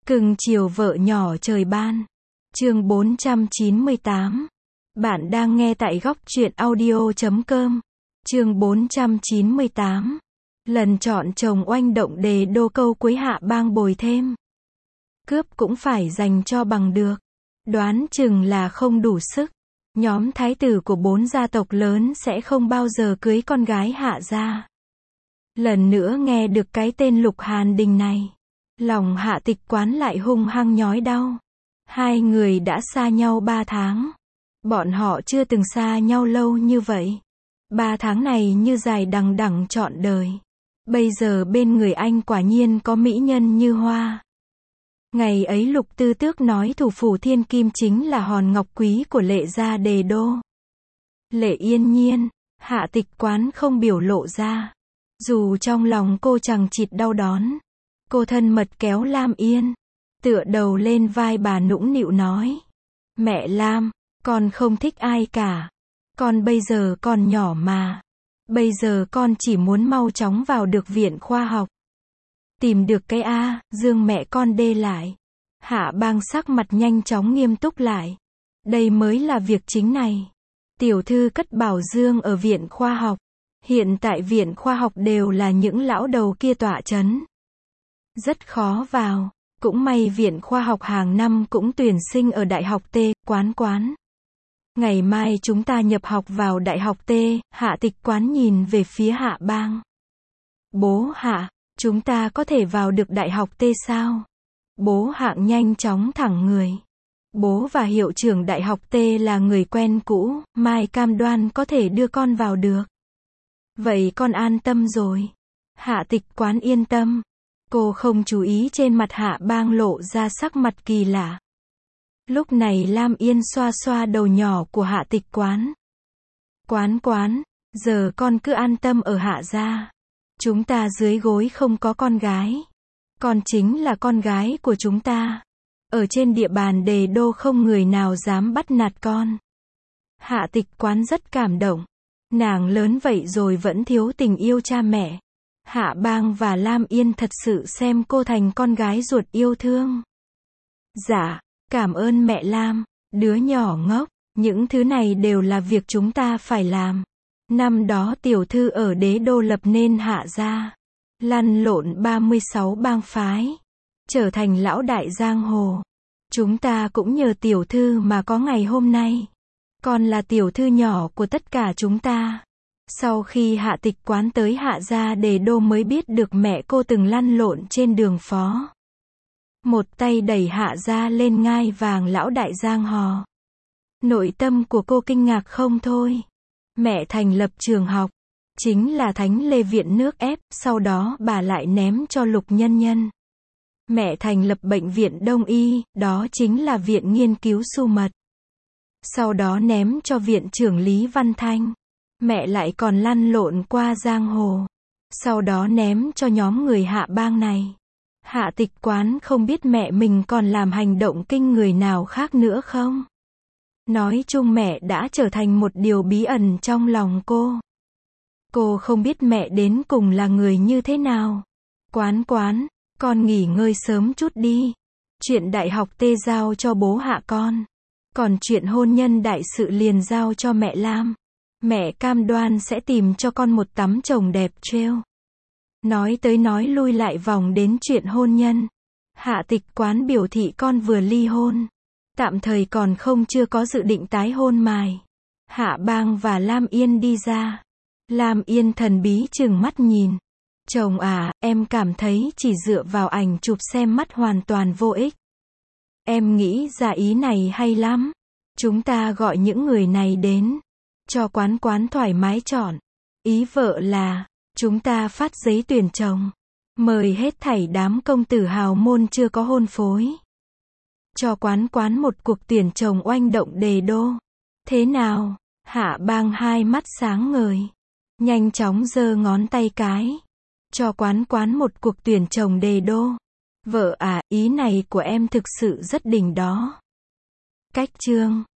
Cưng chiều vợ nhỏ trời ban. Chương 498. Bạn đang nghe tại góc truyện audio.com. Chương 498. Lần chọn chồng oanh động đề đô câu cuối Hạ Bang bồi thêm. Cướp cũng phải dành cho bằng được. Đoán chừng là không đủ sức. Nhóm thái tử của 4 gia tộc lớn sẽ không bao giờ cưới con gái Hạ gia. Lần nữa nghe được cái tên Lục Hàn Đình này, lòng Hạ Tịch Quán lại hung hăng nhói đau. Hai người đã xa nhau 3 tháng. Bọn họ chưa từng xa nhau lâu như vậy. 3 tháng này như dài đằng đẵng trọn đời. Bây giờ bên người anh quả nhiên có mỹ nhân như hoa. Ngày ấy Lục Tư Tước nói thủ phủ Thiên Kim chính là hòn ngọc quý của Lệ gia Đề Đô. Lệ yên nhiên, Hạ Tịch Quán không biểu lộ ra. Dù trong lòng cô chẳng chịt đau đớn. Cô thân mật kéo Lam Yên, tựa đầu lên vai bà nũng nịu nói. Mẹ Lam, con không thích ai cả. Con bây giờ còn nhỏ mà. Bây giờ con chỉ muốn mau chóng vào được viện khoa học. Tìm được cái A, dương mẹ con đê lại. Hạ Bang sắc mặt nhanh chóng nghiêm túc lại. Đây mới là việc chính này. Tiểu thư cất bảo dương ở viện khoa học. Hiện tại viện khoa học đều là những lão đầu kia tọa chấn. Rất khó vào. Cũng may viện khoa học hàng năm cũng tuyển sinh ở Đại học T, Quán. Ngày mai chúng ta nhập học vào Đại học T, Hạ Tịch Quán nhìn về phía Hạ Bang. Bố Hạ, chúng ta có thể vào được Đại học T sao? Bố Hạng nhanh chóng thẳng người. Bố và hiệu trưởng Đại học T là người quen cũ, mai cam đoan có thể đưa con vào được. Vậy con an tâm rồi. Hạ Tịch Quán yên tâm. Cô không chú ý trên mặt Hạ Bang lộ ra sắc mặt kỳ lạ. Lúc này Lam Yên xoa xoa đầu nhỏ của Hạ Tịch Quán. Quán, giờ con cứ an tâm ở Hạ gia. Chúng ta dưới gối không có con gái. Con chính là con gái của chúng ta. Ở trên địa bàn Đề Đô không người nào dám bắt nạt con. Hạ Tịch Quán rất cảm động. Nàng lớn vậy rồi vẫn thiếu tình yêu cha mẹ. Hạ Bang và Lam Yên thật sự xem cô thành con gái ruột yêu thương. Dạ, cảm ơn mẹ Lam, đứa nhỏ ngốc, những thứ này đều là việc chúng ta phải làm. Năm đó tiểu thư ở Đế Đô lập nên Hạ gia, lăn lộn 36 bang phái, trở thành lão đại giang hồ. Chúng ta cũng nhờ tiểu thư mà có ngày hôm nay. Con là tiểu thư nhỏ của tất cả chúng ta. Sau khi Hạ Tịch Quán tới Hạ gia Đề Đô mới biết được mẹ cô từng lăn lộn trên đường phố. Một tay đẩy Hạ gia lên ngai vàng lão đại giang hồ. Nội tâm của cô kinh ngạc không thôi. Mẹ thành lập trường học, chính là Thánh Lê Viện nước ép, sau đó bà lại ném cho Lục Nhân Nhân. Mẹ thành lập bệnh viện Đông Y, đó chính là viện nghiên cứu su mật. Sau đó ném cho viện trưởng Lý Văn Thanh. Mẹ lại còn lăn lộn qua giang hồ. Sau đó ném cho nhóm người Hạ Bang này. Hạ Tịch Quán không biết mẹ mình còn làm hành động kinh người nào khác nữa không? Nói chung mẹ đã trở thành một điều bí ẩn trong lòng cô. Cô không biết mẹ đến cùng là người như thế nào. Quán, con nghỉ ngơi sớm chút đi. Chuyện đại học T giao cho bố Hạ con. Còn chuyện hôn nhân đại sự liền giao cho mẹ Lam. Mẹ cam đoan sẽ tìm cho con một tấm chồng đẹp trêu. Nói tới nói lui lại vòng đến chuyện hôn nhân. Hạ Tịch Quán biểu thị con vừa ly hôn. Tạm thời còn chưa có dự định tái hôn mài. Hạ Bang và Lam Yên đi ra. Lam Yên thần bí trừng mắt nhìn. Chồng à, em cảm thấy chỉ dựa vào ảnh chụp xem mắt hoàn toàn vô ích. Em nghĩ ra ý này hay lắm. Chúng ta gọi những người này đến. Cho quán thoải mái chọn. Ý vợ là, chúng ta phát giấy tuyển chồng. Mời hết thảy đám công tử hào môn chưa có hôn phối. Cho quán một cuộc tuyển chồng oanh động Đề Đô. Thế nào? Hạ Bang hai mắt sáng ngời. Nhanh chóng giơ ngón tay cái. Cho quán một cuộc tuyển chồng Đề Đô. Vợ à, ý này của em thực sự rất đỉnh đó. Cách chương